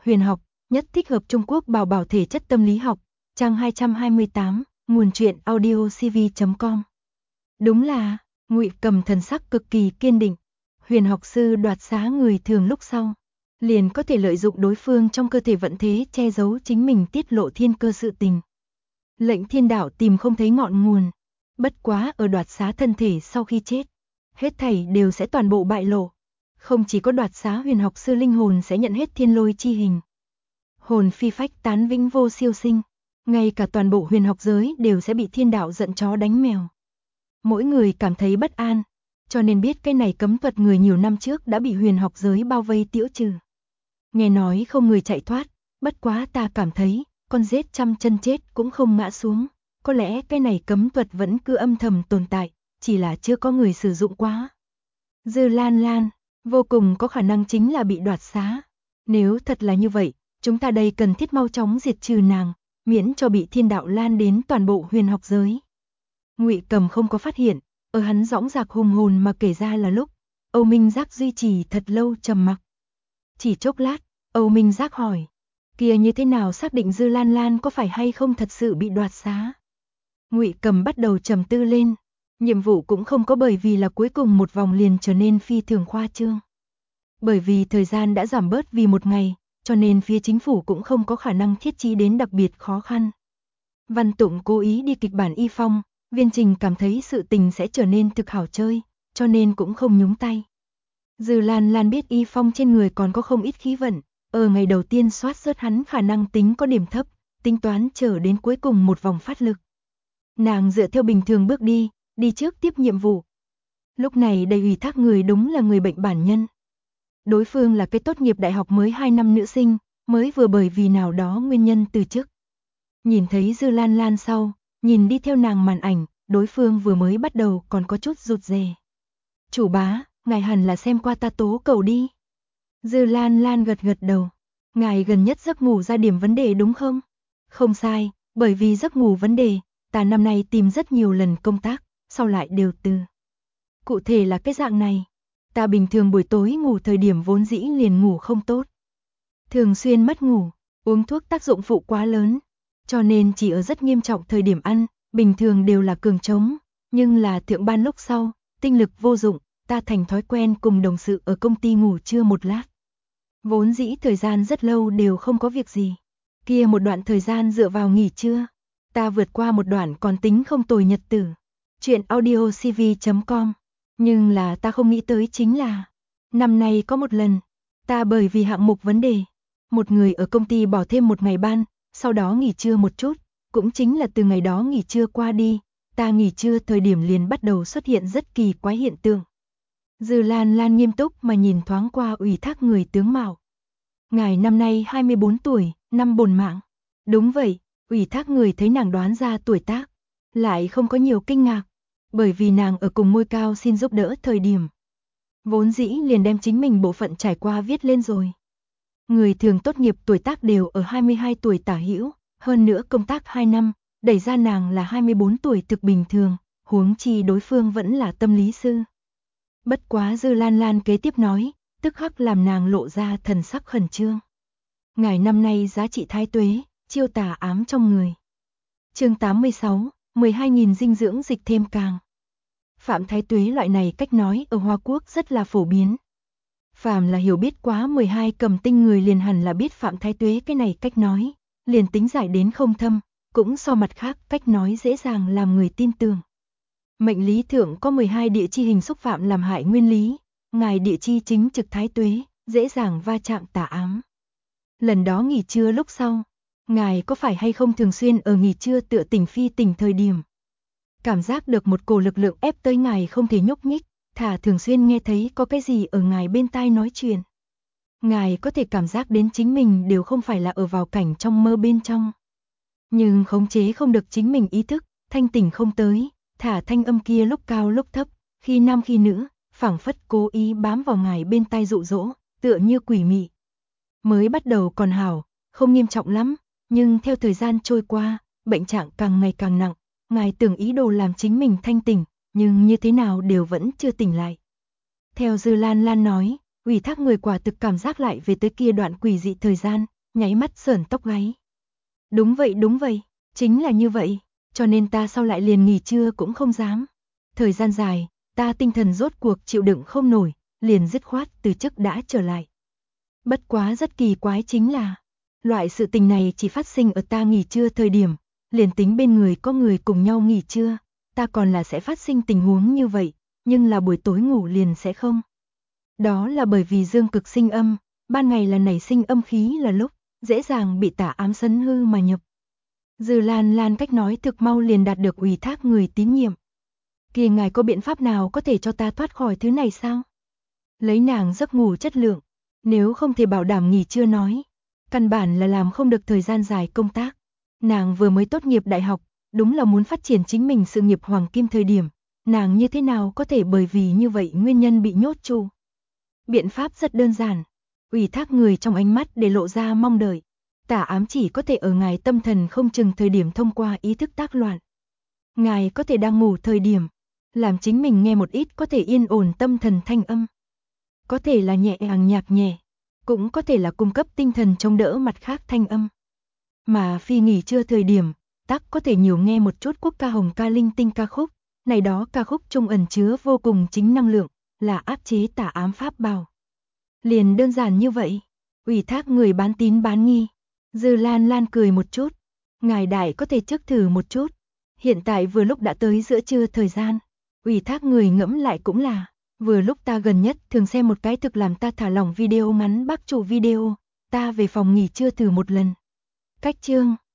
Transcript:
Huyền học, nhất thích hợp Trung Quốc bảo bảo thể chất tâm lý học, trang 228, nguồn truyện audiocv.com. Đúng là, Ngụy Cầm thần sắc cực kỳ kiên định. Huyền học sư đoạt xá người thường lúc sau, liền có thể lợi dụng đối phương trong cơ thể vận thế che giấu chính mình tiết lộ thiên cơ sự tình. Lệnh thiên đạo tìm không thấy ngọn nguồn, bất quá ở đoạt xá thân thể sau khi chết, hết thảy đều sẽ toàn bộ bại lộ. Không chỉ có đoạt xá huyền học sư linh hồn sẽ nhận hết thiên lôi chi hình. Hồn phi phách tán vĩnh vô siêu sinh, ngay cả toàn bộ huyền học giới đều sẽ bị thiên đạo giận chó đánh mèo. Mỗi người cảm thấy bất an, cho nên biết cái này cấm thuật người nhiều năm trước đã bị huyền học giới bao vây tiễu trừ. Nghe nói không người chạy thoát, bất quá ta cảm thấy, con rết trăm chân chết cũng không ngã xuống, có lẽ cái này cấm thuật vẫn cứ âm thầm tồn tại, chỉ là chưa có người sử dụng quá. Dư Lan Lan, vô cùng có khả năng chính là bị đoạt xá. Nếu thật là như vậy, chúng ta đây cần thiết mau chóng diệt trừ nàng, miễn cho bị thiên đạo lan đến toàn bộ huyền học giới. Ngụy Cầm không có phát hiện, ở hắn dõng dạc hùng hồn mà kể ra là lúc, Âu Minh Giác duy trì thật lâu trầm mặc. Chỉ chốc lát, Âu Minh Giác hỏi, kia như thế nào xác định Dư Lan Lan có phải hay không thật sự bị đoạt xá? Ngụy Cầm bắt đầu trầm tư lên, nhiệm vụ cũng không có bởi vì là cuối cùng một vòng liền trở nên phi thường khoa trương. Bởi vì thời gian đã giảm bớt vì một ngày, cho nên phía chính phủ cũng không có khả năng thiết trí đến đặc biệt khó khăn. Văn Tụng cố ý đi kịch bản y phong, Viên Trình cảm thấy sự tình sẽ trở nên thực hảo chơi, cho nên cũng không nhúng tay. Dư Lan Lan biết y phong trên người còn có không ít khí vận, ở ngày đầu tiên soát rớt hắn khả năng tính có điểm thấp, tính toán chờ đến cuối cùng một vòng phát lực. Nàng dựa theo bình thường bước đi trước tiếp nhiệm vụ. Lúc này đầy ủy thác người đúng là người bệnh bản nhân. Đối phương là cái tốt nghiệp đại học mới 2 năm nữ sinh, mới vừa bởi vì nào đó nguyên nhân từ chức. Nhìn thấy Dư Lan Lan sau, nhìn đi theo nàng màn ảnh, đối phương vừa mới bắt đầu còn có chút rụt rè. Chủ bá, ngài hẳn là xem qua ta tố cầu đi. Dư Lan Lan gật gật đầu. Ngài gần nhất giấc ngủ ra điểm vấn đề đúng không? Không sai, bởi vì giấc ngủ vấn đề, ta năm nay tìm rất nhiều lần công tác, sau lại đều từ. Cụ thể là cái dạng này. Ta bình thường buổi tối ngủ thời điểm vốn dĩ liền ngủ không tốt. Thường xuyên mất ngủ, uống thuốc tác dụng phụ quá lớn. Cho nên chỉ ở rất nghiêm trọng thời điểm ăn, bình thường đều là cường trống. Nhưng là thượng ban lúc sau, tinh lực vô dụng, ta thành thói quen cùng đồng sự ở công ty ngủ trưa một lát. Vốn dĩ thời gian rất lâu đều không có việc gì. Kia một đoạn thời gian dựa vào nghỉ trưa, ta vượt qua một đoạn còn tính không tồi nhật tử. Chuyện audiocv.com. Nhưng là ta không nghĩ tới chính là, năm nay có một lần, ta bởi vì hạng mục vấn đề, một người ở công ty bỏ thêm một ngày ban, sau đó nghỉ trưa một chút, cũng chính là từ ngày đó nghỉ trưa qua đi, ta nghỉ trưa thời điểm liền bắt đầu xuất hiện rất kỳ quái hiện tượng. Dư Lan Lan nghiêm túc mà nhìn thoáng qua ủy thác người tướng mạo. Ngài năm nay 24 tuổi, năm bồn mạng. Đúng vậy, ủy thác người thấy nàng đoán ra tuổi tác, lại không có nhiều kinh ngạc, bởi vì nàng ở cùng Ngôi Cao xin giúp đỡ thời điểm. Vốn dĩ liền đem chính mình bộ phận trải qua viết lên rồi. Người thường tốt nghiệp tuổi tác đều ở 22 tuổi tả hữu, hơn nữa công tác 2 năm, đẩy ra nàng là 24 tuổi thực bình thường, huống chi đối phương vẫn là tâm lý sư. Bất quá Dư Lan Lan kế tiếp nói, tức khắc làm nàng lộ ra thần sắc khẩn trương. Ngài năm nay giá trị thái tuế, chiêu tà ám trong người. Chương 86, 12.000 dinh dưỡng dịch thêm càng. Phạm thái tuế loại này cách nói ở Hoa Quốc rất là phổ biến. Phàm là hiểu biết quá 12 cầm tinh người liền hẳn là biết phạm thái tuế cái này cách nói, liền tính giải đến không thâm, cũng so mặt khác cách nói dễ dàng làm người tin tưởng. Mệnh lý thượng có 12 địa chi hình xúc phạm làm hại nguyên lý, ngài địa chi chính trực thái tuế, dễ dàng va chạm tà ám. Lần đó nghỉ trưa lúc sau, ngài có phải hay không thường xuyên ở nghỉ trưa tựa tỉnh phi tỉnh thời điểm? Cảm giác được một cổ lực lượng ép tới ngài không thể nhúc nhích, thả thường xuyên nghe thấy có cái gì ở ngài bên tai nói chuyện. Ngài có thể cảm giác đến chính mình đều không phải là ở vào cảnh trong mơ bên trong. Nhưng khống chế không được chính mình ý thức, thanh tỉnh không tới, thả thanh âm kia lúc cao lúc thấp, khi nam khi nữ, phảng phất cố ý bám vào ngài bên tai dụ dỗ, tựa như quỷ mị. Mới bắt đầu còn hảo, không nghiêm trọng lắm, nhưng theo thời gian trôi qua, bệnh trạng càng ngày càng nặng, ngài tưởng ý đồ làm chính mình thanh tỉnh, nhưng như thế nào đều vẫn chưa tỉnh lại. Theo Dư Lan Lan nói, ủy thác người quả thực cảm giác lại về tới kia đoạn quỷ dị thời gian, nháy mắt sởn tóc gáy. Đúng vậy, chính là như vậy, cho nên ta sau lại liền nghỉ trưa cũng không dám. Thời gian dài, ta tinh thần rốt cuộc chịu đựng không nổi, liền dứt khoát từ chức đã trở lại. Bất quá rất kỳ quái chính là, loại sự tình này chỉ phát sinh ở ta nghỉ trưa thời điểm, liền tính bên người có người cùng nhau nghỉ trưa, ta còn là sẽ phát sinh tình huống như vậy, nhưng là buổi tối ngủ liền sẽ không. Đó là bởi vì dương cực sinh âm, ban ngày là nảy sinh âm khí là lúc, dễ dàng bị tà ám sấn hư mà nhập. Dư Lan Lan cách nói thực mau liền đạt được ủy thác người tín nhiệm. Kìa ngài có biện pháp nào có thể cho ta thoát khỏi thứ này sao? Lấy nàng giấc ngủ chất lượng, nếu không thể bảo đảm nghỉ trưa nói, căn bản là làm không được thời gian dài công tác. Nàng vừa mới tốt nghiệp đại học, đúng là muốn phát triển chính mình sự nghiệp hoàng kim thời điểm, nàng như thế nào có thể bởi vì như vậy nguyên nhân bị nhốt trụ. Biện pháp rất đơn giản, ủy thác người trong ánh mắt để lộ ra mong đợi. Tà ám chỉ có thể ở ngài tâm thần không chừng thời điểm thông qua ý thức tác loạn. Ngài có thể đang ngủ thời điểm, làm chính mình nghe một ít có thể yên ổn tâm thần thanh âm. Có thể là nhẹ nhàng nhạc nhẹ, cũng có thể là cung cấp tinh thần chống đỡ mặt khác thanh âm. Mà phi nghỉ trưa thời điểm, tắc có thể nhiều nghe một chút quốc ca hồng ca linh tinh ca khúc, này đó ca khúc trung ẩn chứa vô cùng chính năng lượng, là áp chế tà ám pháp bảo. Liền đơn giản như vậy, ủy thác người bán tín bán nghi. Dư Lan Lan cười một chút, ngài đại có thể trước thử một chút. Hiện tại vừa lúc đã tới giữa trưa thời gian, ủy thác người ngẫm lại cũng là, vừa lúc ta gần nhất thường xem một cái thực làm ta thả lỏng video ngắn bác chủ video, ta về phòng nghỉ trưa thử một lần. Cách chương